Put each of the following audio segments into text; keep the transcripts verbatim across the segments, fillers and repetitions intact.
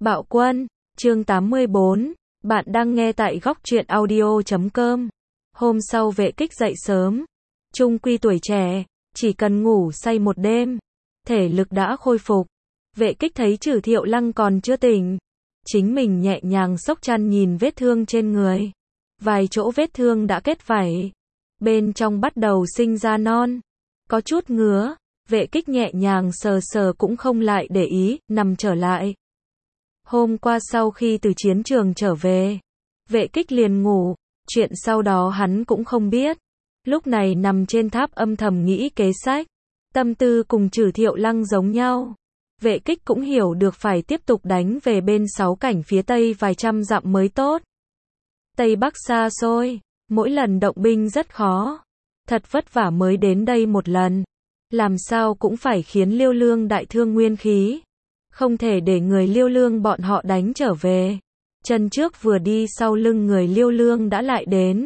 Bạo Quân, chương tám mươi bốn, bạn đang nghe tại góc truyện audio chấm com. Hôm sau Vệ Kích dậy sớm, chung quy tuổi trẻ, chỉ cần ngủ say một đêm, thể lực đã khôi phục. Vệ Kích thấy Trử Thiệu Lăng còn chưa tỉnh, chính mình nhẹ nhàng xốc chăn nhìn vết thương trên người. Vài chỗ vết thương đã kết vảy, bên trong bắt đầu sinh ra non, có chút ngứa. Vệ Kích nhẹ nhàng sờ sờ cũng không lại để ý, nằm trở lại. Hôm qua sau khi từ chiến trường trở về, Vệ Kích liền ngủ, chuyện sau đó hắn cũng không biết. Lúc này nằm trên tháp âm thầm nghĩ kế sách, tâm tư cùng Trử Thiệu Lăng giống nhau. Vệ Kích cũng hiểu được phải tiếp tục đánh về bên sáu cảnh phía tây vài trăm dặm mới tốt. Tây Bắc xa xôi, mỗi lần động binh rất khó. Thật vất vả mới đến đây một lần, làm sao cũng phải khiến Liêu Lương đại thương nguyên khí. Không thể để người Liêu Lương bọn họ đánh trở về. Chân trước vừa đi sau lưng người Liêu Lương đã lại đến.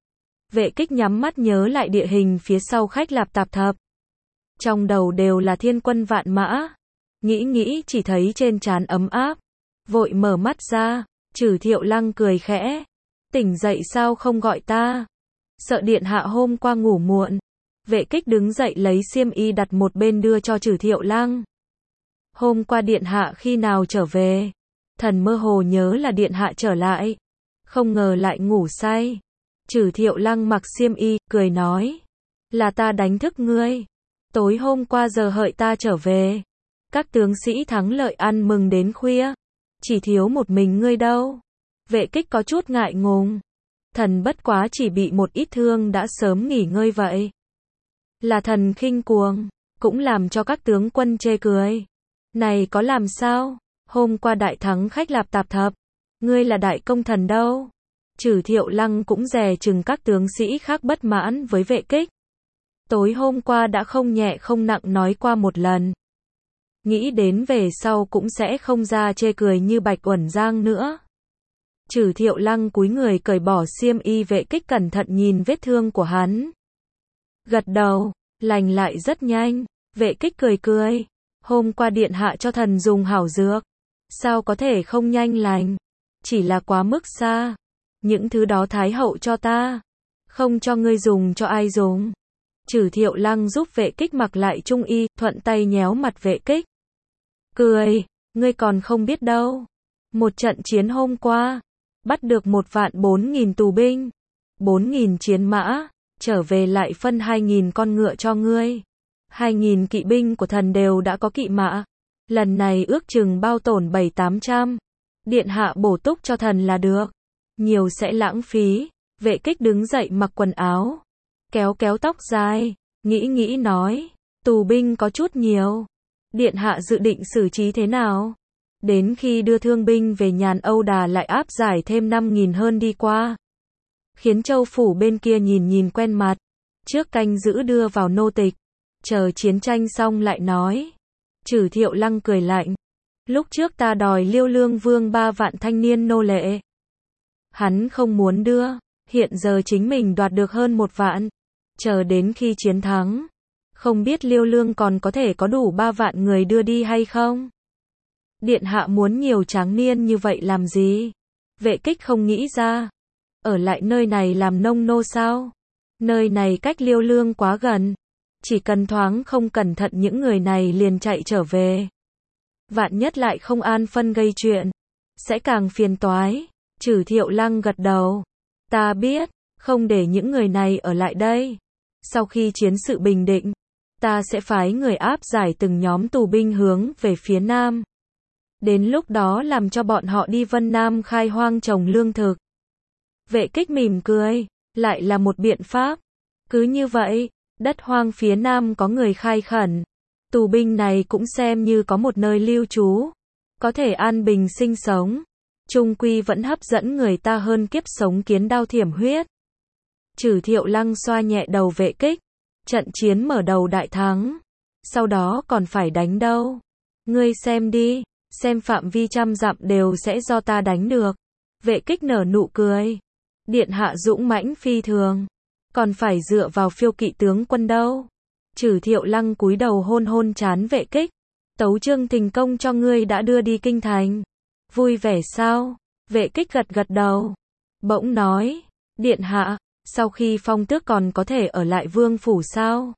Vệ Kích nhắm mắt nhớ lại địa hình phía sau Khách Lạp Tạp Thập. Trong đầu đều là thiên quân vạn mã. Nghĩ nghĩ chỉ thấy trên trán ấm áp. Vội mở mắt ra, Trử Thiệu Lăng cười khẽ. Tỉnh dậy sao không gọi ta? Sợ điện hạ hôm qua ngủ muộn. Vệ Kích đứng dậy lấy xiêm y đặt một bên đưa cho Trử Thiệu Lăng. Hôm qua điện hạ khi nào trở về? Thần mơ hồ nhớ là điện hạ trở lại. Không ngờ lại ngủ say. Trử Thiệu Lăng mặc xiêm y, cười nói. Là ta đánh thức ngươi. Tối hôm qua giờ hợi ta trở về. Các tướng sĩ thắng lợi ăn mừng đến khuya. Chỉ thiếu một mình ngươi đâu. Vệ Kích có chút ngại ngùng. Thần bất quá chỉ bị một ít thương đã sớm nghỉ ngơi vậy. Là thần khinh cuồng, cũng làm cho các tướng quân chê cười. Này có làm sao? Hôm qua đại thắng Khách Lạp Tạp Thập, ngươi là đại công thần đâu? Trử Thiệu Lăng cũng dè chừng các tướng sĩ khác bất mãn với Vệ Kích. Tối hôm qua đã không nhẹ không nặng nói qua một lần. Nghĩ đến về sau cũng sẽ không ra chê cười như Bạch Uẩn Giang nữa. Trử Thiệu Lăng cúi người cởi bỏ xiêm y. Vệ Kích cẩn thận nhìn vết thương của hắn. Gật đầu, lành lại rất nhanh. Vệ Kích cười cười. Hôm qua điện hạ cho thần dùng hảo dược. Sao có thể không nhanh lành? Chỉ là quá mức xa. Những thứ đó Thái hậu cho ta. Không cho ngươi dùng cho ai dùng. Trử Thiệu Lăng giúp Vệ Kích mặc lại trung y, thuận tay nhéo mặt Vệ Kích. Cười, ngươi còn không biết đâu. Một trận chiến hôm qua, bắt được một vạn bốn nghìn tù binh, bốn nghìn chiến mã, trở về lại phân hai nghìn con ngựa cho ngươi. Hai nghìn kỵ binh của thần đều đã có kỵ mã. Lần này ước chừng bao tổn bảy tám trăm. Điện hạ bổ túc cho thần là được. Nhiều sẽ lãng phí. Vệ Kích đứng dậy mặc quần áo. Kéo kéo tóc dài. Nghĩ nghĩ nói. Tù binh có chút nhiều. Điện hạ dự định xử trí thế nào? Đến khi đưa thương binh về nhàn Âu Đà lại áp giải thêm năm nghìn hơn đi qua. Khiến Châu phủ bên kia nhìn nhìn quen mặt. Trước canh giữ đưa vào nô tịch. Chờ chiến tranh xong lại nói. Trử Thiệu Lăng cười lạnh. Lúc trước ta đòi Liêu Lương Vương ba vạn thanh niên nô lệ. Hắn không muốn đưa. Hiện giờ chính mình đoạt được hơn một vạn. Chờ đến khi chiến thắng. Không biết Liêu Lương còn có thể có đủ ba vạn người đưa đi hay không? Điện hạ muốn nhiều tráng niên như vậy làm gì? Vệ Kích không nghĩ ra. Ở lại nơi này làm nông nô sao? Nơi này cách Liêu Lương quá gần. Chỉ cần thoáng không cẩn thận những người này liền chạy trở về. Vạn nhất lại không an phân gây chuyện. Sẽ càng phiền toái. Trử Thiệu Lăng gật đầu. Ta biết, không để những người này ở lại đây. Sau khi chiến sự bình định, ta sẽ phái người áp giải từng nhóm tù binh hướng về phía Nam. Đến lúc đó làm cho bọn họ đi Vân Nam khai hoang trồng lương thực. Vệ Kích mỉm cười. Lại là một biện pháp. Cứ như vậy, đất hoang phía Nam có người khai khẩn. Tù binh này cũng xem như có một nơi lưu trú. Có thể an bình sinh sống. Trung quy vẫn hấp dẫn người ta hơn kiếp sống kiến đao thiểm huyết. Trử Thiệu Lăng xoa nhẹ đầu Vệ Kích. Trận chiến mở đầu đại thắng. Sau đó còn phải đánh đâu. Ngươi xem đi. Xem phạm vi trăm dặm đều sẽ do ta đánh được. Vệ Kích nở nụ cười. Điện hạ dũng mãnh phi thường. Còn phải dựa vào phiêu kỵ tướng quân đâu. Trử Thiệu Lăng cúi đầu hôn hôn trán Vệ Kích. Tấu chương thành công cho ngươi đã đưa đi kinh thành. Vui vẻ sao? Vệ kích gật gật đầu. Bỗng nói, điện hạ, sau khi phong tước còn có thể ở lại vương phủ sao?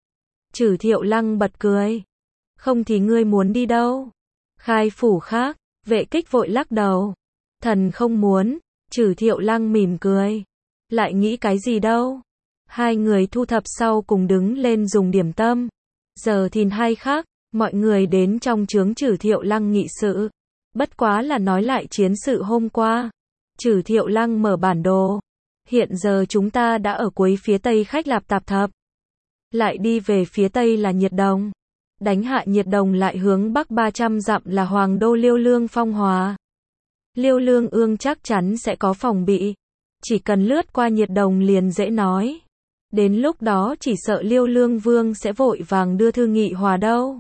Trừ Thiệu Lăng bật cười. Không thì ngươi muốn đi đâu? Khai phủ khác, vệ kích vội lắc đầu. Thần không muốn, Trừ Thiệu Lăng mỉm cười. Lại nghĩ cái gì đâu? Hai người thu thập sau cùng đứng lên dùng điểm tâm. Giờ thìn hai khác, mọi người đến trong chướng Trừ Thiệu Lăng nghị sự. Bất quá là nói lại chiến sự hôm qua. Trừ Thiệu Lăng mở bản đồ. Hiện giờ chúng ta đã ở cuối phía tây Khách Lạp Tạp Thập. Lại đi về phía tây là Nhiệt Đồng. Đánh hạ Nhiệt Đồng lại hướng bắc ba trăm dặm là Hoàng đô Liêu Lương Phong Hòa. Liêu Lương Ương chắc chắn sẽ có phòng bị. Chỉ cần lướt qua Nhiệt Đồng liền dễ nói. Đến lúc đó chỉ sợ Liêu Lương Vương sẽ vội vàng đưa thư nghị hòa đâu.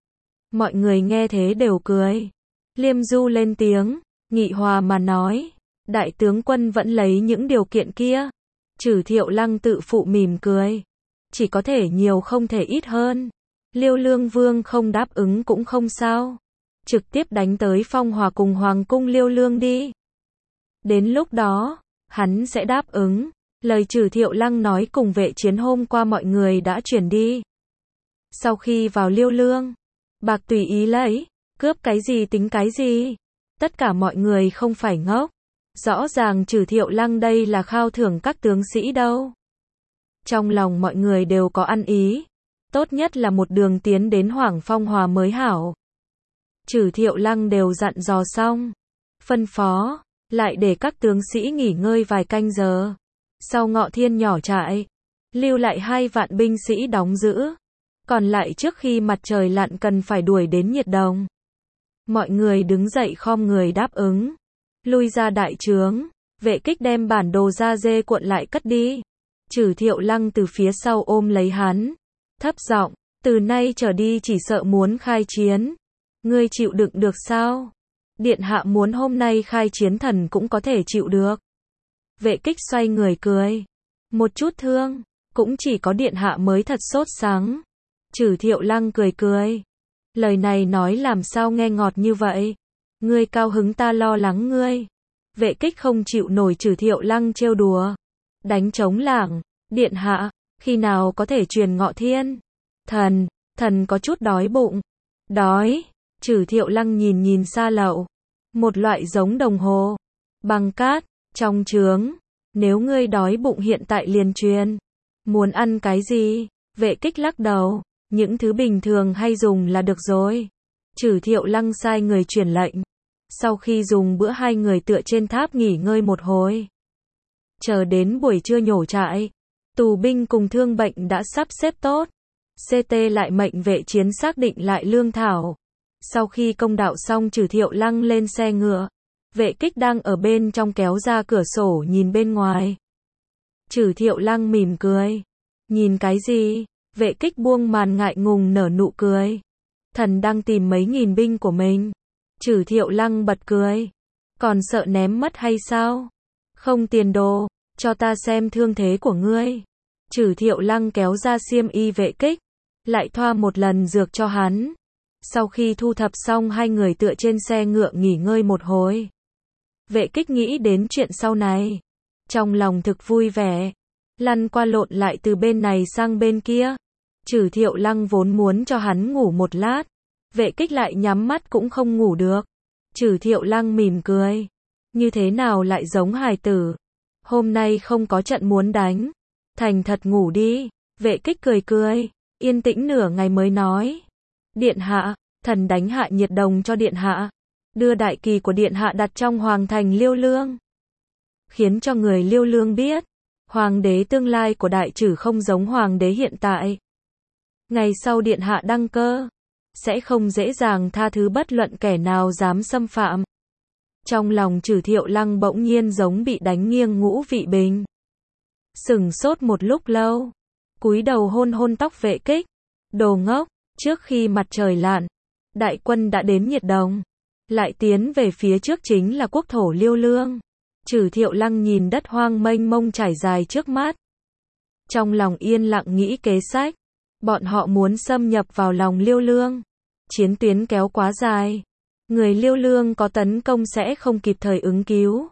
Mọi người nghe thế đều cười. Liêm Du lên tiếng, nghị hòa mà nói. Đại tướng quân vẫn lấy những điều kiện kia. Trừ Thiệu Lăng tự phụ mỉm cười. Chỉ có thể nhiều không thể ít hơn. Liêu Lương Vương không đáp ứng cũng không sao. Trực tiếp đánh tới Phong Hòa cùng Hoàng cung Liêu Lương đi. Đến lúc đó, hắn sẽ đáp ứng. Lời Trừ Thiệu Lăng nói cùng vệ chiến hôm qua mọi người đã chuyển đi. Sau khi vào Liêu Lương, bạc tùy ý lấy, cướp cái gì tính cái gì. Tất cả mọi người không phải ngốc. Rõ ràng Trừ Thiệu Lăng đây là khao thưởng các tướng sĩ đâu. Trong lòng mọi người đều có ăn ý. Tốt nhất là một đường tiến đến Hoàng Phong Hòa mới hảo. Trừ Thiệu Lăng đều dặn dò xong. Phân phó, lại để các tướng sĩ nghỉ ngơi vài canh giờ. Sau Ngọ Thiên nhỏ trại, lưu lại hai vạn binh sĩ đóng giữ. Còn lại trước khi mặt trời lặn cần phải đuổi đến Nhiệt Đồng. Mọi người đứng dậy khom người đáp ứng. Lui ra đại trướng, vệ kích đem bản đồ da dê cuộn lại cất đi. Trừ Thiệu Lăng từ phía sau ôm lấy hắn. Thấp giọng, từ nay trở đi chỉ sợ muốn khai chiến. Ngươi chịu đựng được sao? Điện hạ muốn hôm nay khai chiến thần cũng có thể chịu được. Vệ kích xoay người cười. Một chút thương, cũng chỉ có điện hạ mới thật sốt sắng. Trừ Thiệu Lăng cười cười. Lời này nói làm sao nghe ngọt như vậy? Ngươi cao hứng ta lo lắng ngươi. Vệ kích không chịu nổi Trừ Thiệu Lăng trêu đùa. Đánh trống lảng, điện hạ, khi nào có thể truyền Ngọ Thiên? Thần, thần có chút đói bụng. Đói, Trừ Thiệu Lăng nhìn nhìn xa lậu. Một loại giống đồng hồ. Băng cát, trong trướng. Nếu ngươi đói bụng hiện tại liền truyền. Muốn ăn cái gì? Vệ kích lắc đầu. Những thứ bình thường hay dùng là được rồi. Trừ Thiệu Lăng sai người truyền lệnh. Sau khi dùng bữa hai người tựa trên tháp nghỉ ngơi một hồi. Chờ đến buổi trưa nhổ trại. Tù binh cùng thương bệnh đã sắp xếp tốt. xê tê lại mệnh vệ chiến xác định lại lương thảo. Sau khi công đạo xong Trừ Thiệu Lăng lên xe ngựa. Vệ kích đang ở bên trong kéo ra cửa sổ nhìn bên ngoài. Trừ Thiệu Lăng mỉm cười. Nhìn cái gì? Vệ kích buông màn ngại ngùng nở nụ cười. Thần đang tìm mấy nghìn binh của mình. Trừ Thiệu Lăng bật cười. Còn sợ ném mất hay sao? Không tiền đồ, cho ta xem thương thế của ngươi. Trừ Thiệu Lăng kéo ra xiêm y vệ kích. Lại thoa một lần dược cho hắn. Sau khi thu thập xong hai người tựa trên xe ngựa nghỉ ngơi một hồi. Vệ kích nghĩ đến chuyện sau này. Trong lòng thực vui vẻ. Lăn qua lộn lại từ bên này sang bên kia. Trừ Thiệu Lăng vốn muốn cho hắn ngủ một lát. Vệ kích lại nhắm mắt cũng không ngủ được. Trừ Thiệu Lăng mỉm cười. Như thế nào lại giống hài tử. Hôm nay không có trận muốn đánh. Thành thật ngủ đi. Vệ kích cười cười. Yên tĩnh nửa ngày mới nói. Điện hạ, thần đánh hạ Nhiệt Đồng cho điện hạ. Đưa đại kỳ của điện hạ đặt trong hoàng thành Liêu Lương. Khiến cho người Liêu Lương biết. Hoàng đế tương lai của đại trừ không giống hoàng đế hiện tại. Ngày sau điện hạ đăng cơ. Sẽ không dễ dàng tha thứ bất luận kẻ nào dám xâm phạm. Trong lòng Trừ Thiệu Lăng bỗng nhiên giống bị đánh nghiêng ngũ vị bình. Sừng sốt một lúc lâu. Cúi đầu hôn hôn tóc vệ kích. Đồ ngốc, trước khi mặt trời lặn. Đại quân đã đến Nhiệt Đồng. Lại tiến về phía trước chính là quốc thổ Liêu Lương. Trừ Thiệu Lăng nhìn đất hoang mênh mông trải dài trước mắt. Trong lòng yên lặng nghĩ kế sách. Bọn họ muốn xâm nhập vào lòng Liêu Lương. Chiến tuyến kéo quá dài. người Liêu Lương có tấn công sẽ không kịp thời ứng cứu.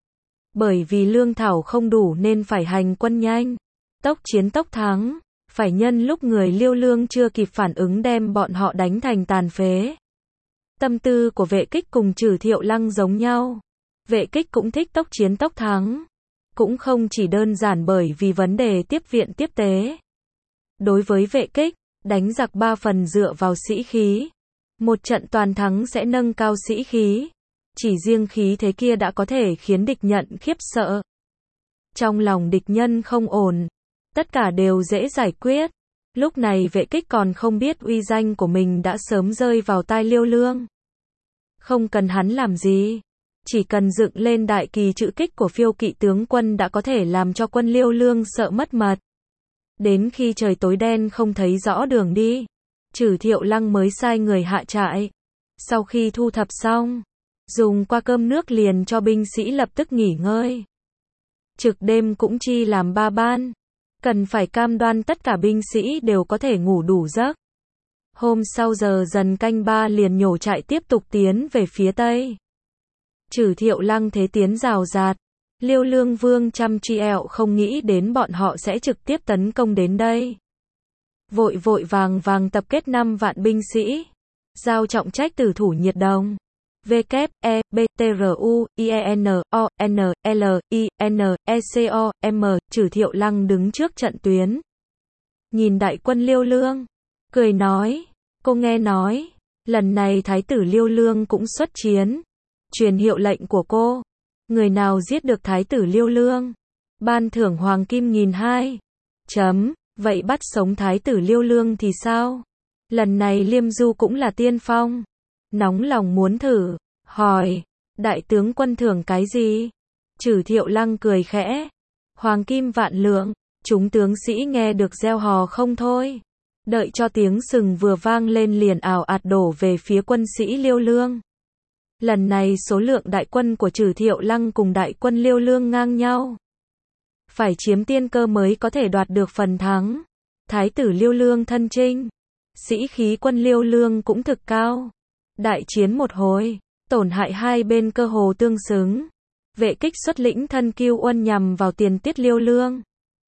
Bởi vì lương thảo không đủ nên phải hành quân nhanh, tốc chiến tốc thắng, phải nhân lúc người Liêu Lương chưa kịp phản ứng đem bọn họ đánh thành tàn phế. Tâm tư của Vệ Kích cùng Trử Thiệu Lăng giống nhau. Vệ Kích cũng thích tốc chiến tốc thắng. Cũng không chỉ đơn giản bởi vì vấn đề tiếp viện tiếp tế. Đối với Vệ Kích, đánh giặc ba phần dựa vào sĩ khí. Một trận toàn thắng sẽ nâng cao sĩ khí. Chỉ riêng khí thế kia đã có thể khiến địch nhận khiếp sợ. Trong lòng địch nhân không ổn. Tất cả đều dễ giải quyết. Lúc này Vệ Kích còn không biết uy danh của mình đã sớm rơi vào tai Liêu Lương. Không cần hắn làm gì. Chỉ cần dựng lên đại kỳ chữ kích của phiêu kỵ tướng quân đã có thể làm cho quân Liêu Lương sợ mất mật. Đến khi trời tối đen không thấy rõ đường đi, Trử Thiệu Lăng mới sai người hạ trại. Sau khi thu thập xong, dùng qua cơm nước liền cho binh sĩ lập tức nghỉ ngơi. Trực đêm cũng chi làm ba ban. Cần phải cam đoan tất cả binh sĩ đều có thể ngủ đủ giấc. Hôm sau giờ dần canh ba liền nhổ trại tiếp tục tiến về phía tây. Trử Thiệu Lăng thế tiến rào rạt. Liêu Lương Vương chăm chi ẹo không nghĩ đến bọn họ sẽ trực tiếp tấn công đến đây. Vội vội vàng vàng tập kết năm vạn binh sĩ. Giao trọng trách tử thủ Nhiệt Đồng. W, E, B, T, R, U, I, E, N, O, N, L, I, N, E, C, O, M. Trử Thiệu Lăng đứng trước trận tuyến. Nhìn đại quân Liêu Lương. Cười nói. Cô nghe nói. Lần này Thái tử Liêu Lương cũng xuất chiến. Truyền hiệu lệnh của cô. Người nào giết được Thái tử Liêu Lương. Ban thưởng hoàng kim nghìn hai. Chấm. Vậy bắt sống Thái tử Liêu Lương thì sao? Lần này Liêm Du cũng là tiên phong. Nóng lòng muốn thử. Hỏi. Đại tướng quân thưởng cái gì? Trử Thiệu Lăng cười khẽ. Hoàng kim vạn lượng. Chúng tướng sĩ nghe được reo hò không thôi. Đợi cho tiếng sừng vừa vang lên liền ào ạt đổ về phía quân sĩ Liêu Lương. Lần này số lượng đại quân của Trử Thiệu Lăng cùng đại quân Liêu Lương ngang nhau. Phải chiếm tiên cơ mới có thể đoạt được phần thắng. Thái tử Liêu Lương thân chinh. Sĩ khí quân Liêu Lương cũng thực cao. Đại chiến một hồi, tổn hại hai bên cơ hồ tương xứng. Vệ Kích xuất lĩnh thân Kiêu Uân nhằm vào tiền tiết Liêu Lương.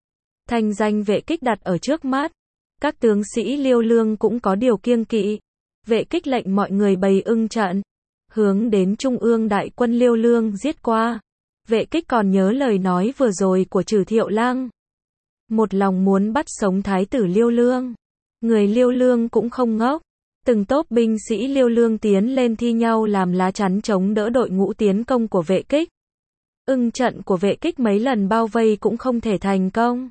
Thành danh Vệ Kích đặt ở trước mắt. Các tướng sĩ Liêu Lương cũng có điều kiêng kỵ. Vệ Kích lệnh mọi người bày ưng trận. Hướng đến trung ương đại quân Liêu Lương giết qua. Vệ Kích còn nhớ lời nói vừa rồi của Trử Thiệu Lăng. Một lòng muốn bắt sống Thái tử Liêu Lương. Người Liêu Lương cũng không ngốc. Từng tốp binh sĩ Liêu Lương tiến lên thi nhau làm lá chắn chống đỡ đội ngũ tiến công của Vệ Kích. Ưng trận của Vệ Kích mấy lần bao vây cũng không thể thành công.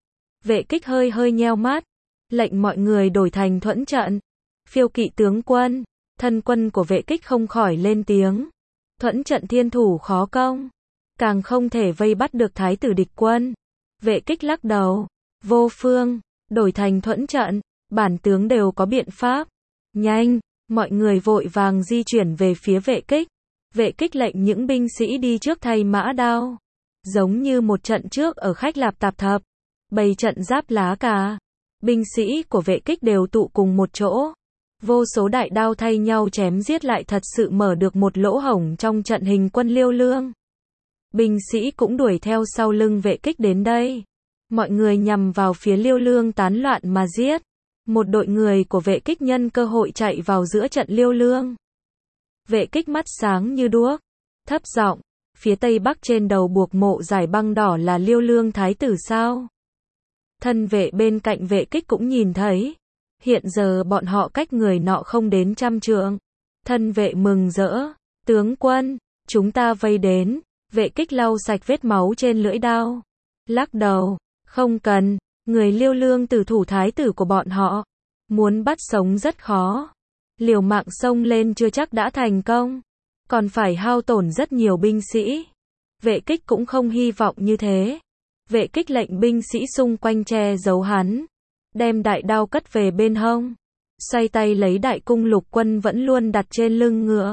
Vệ Kích hơi hơi nheo mắt. Lệnh mọi người đổi thành thuẫn trận. Phiêu kỵ tướng quân. Thân quân của Vệ Kích không khỏi lên tiếng. Thuẫn trận thiên thủ khó công. Càng không thể vây bắt được Thái tử địch quân. Vệ Kích lắc đầu. Vô phương. Đổi thành thuẫn trận. Bản tướng đều có biện pháp. Nhanh. Mọi người vội vàng di chuyển về phía Vệ Kích. Vệ Kích lệnh những binh sĩ đi trước thay mã đao. Giống như một trận trước ở khách Lạp Tạp Thập. Bày trận giáp lá cà. Binh sĩ của Vệ Kích đều tụ cùng một chỗ. Vô số đại đao thay nhau chém giết lại thật sự mở được một lỗ hổng trong trận hình quân Liêu Lương. Binh sĩ cũng đuổi theo sau lưng Vệ Kích đến đây. Mọi người nhằm vào phía Liêu Lương tán loạn mà giết. Một đội người của Vệ Kích nhân cơ hội chạy vào giữa trận Liêu Lương. Vệ Kích mắt sáng như đuốc. Thấp giọng. Phía tây bắc trên đầu buộc mộ giải băng đỏ là Liêu Lương Thái tử sao? Thân vệ bên cạnh Vệ Kích cũng nhìn thấy. Hiện giờ bọn họ cách người nọ không đến trăm trượng. Thân vệ mừng rỡ. Tướng quân, chúng ta vây đến. Vệ Kích lau sạch vết máu trên lưỡi đao. Lắc đầu. Không cần. Người Liêu Lương tử thủ thái tử của bọn họ. Muốn bắt sống rất khó. Liều mạng xông lên chưa chắc đã thành công. Còn phải hao tổn rất nhiều binh sĩ. Vệ Kích cũng không hy vọng như thế. Vệ Kích lệnh binh sĩ xung quanh che giấu hắn. Đem đại đao cất về bên hông. Xoay tay lấy đại cung lục quân vẫn luôn đặt trên lưng ngựa.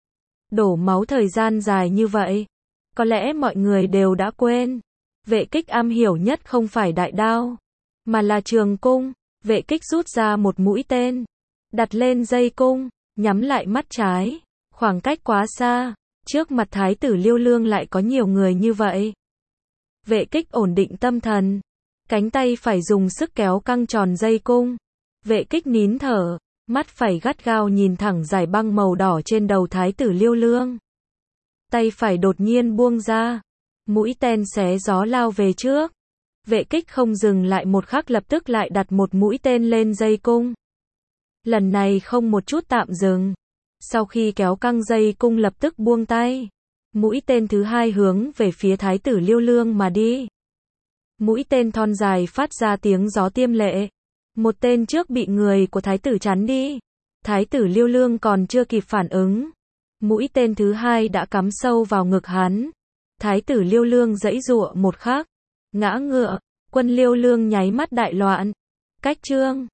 Đổ máu thời gian dài như vậy. Có lẽ mọi người đều đã quên. Vệ Kích am hiểu nhất không phải đại đao. Mà là trường cung. Vệ Kích rút ra một mũi tên. Đặt lên dây cung. Nhắm lại mắt trái. Khoảng cách quá xa, trước mặt thái tử Liêu Lương lại có nhiều người như vậy. Vệ Kích ổn định tâm thần, cánh tay phải dùng sức kéo căng tròn dây cung. Vệ Kích nín thở, mắt phải gắt gao nhìn thẳng dải băng màu đỏ trên đầu thái tử Liêu Lương. Tay phải đột nhiên buông ra, mũi tên xé gió lao về trước. Vệ Kích không dừng lại một khắc, lập tức lại đặt một mũi tên lên dây cung. Lần này không một chút tạm dừng. Sau khi kéo căng dây cung lập tức buông tay. Mũi tên thứ hai hướng về phía thái tử Liêu Lương mà đi. Mũi tên thon dài phát ra tiếng gió tiêm lệ. Một tên trước bị người của thái tử chắn đi. Thái tử Liêu Lương còn chưa kịp phản ứng. Mũi tên thứ hai đã cắm sâu vào ngực hắn. Thái tử Liêu Lương giãy giụa một khắc, ngã ngựa, quân Liêu Lương nháy mắt đại loạn. Cách chương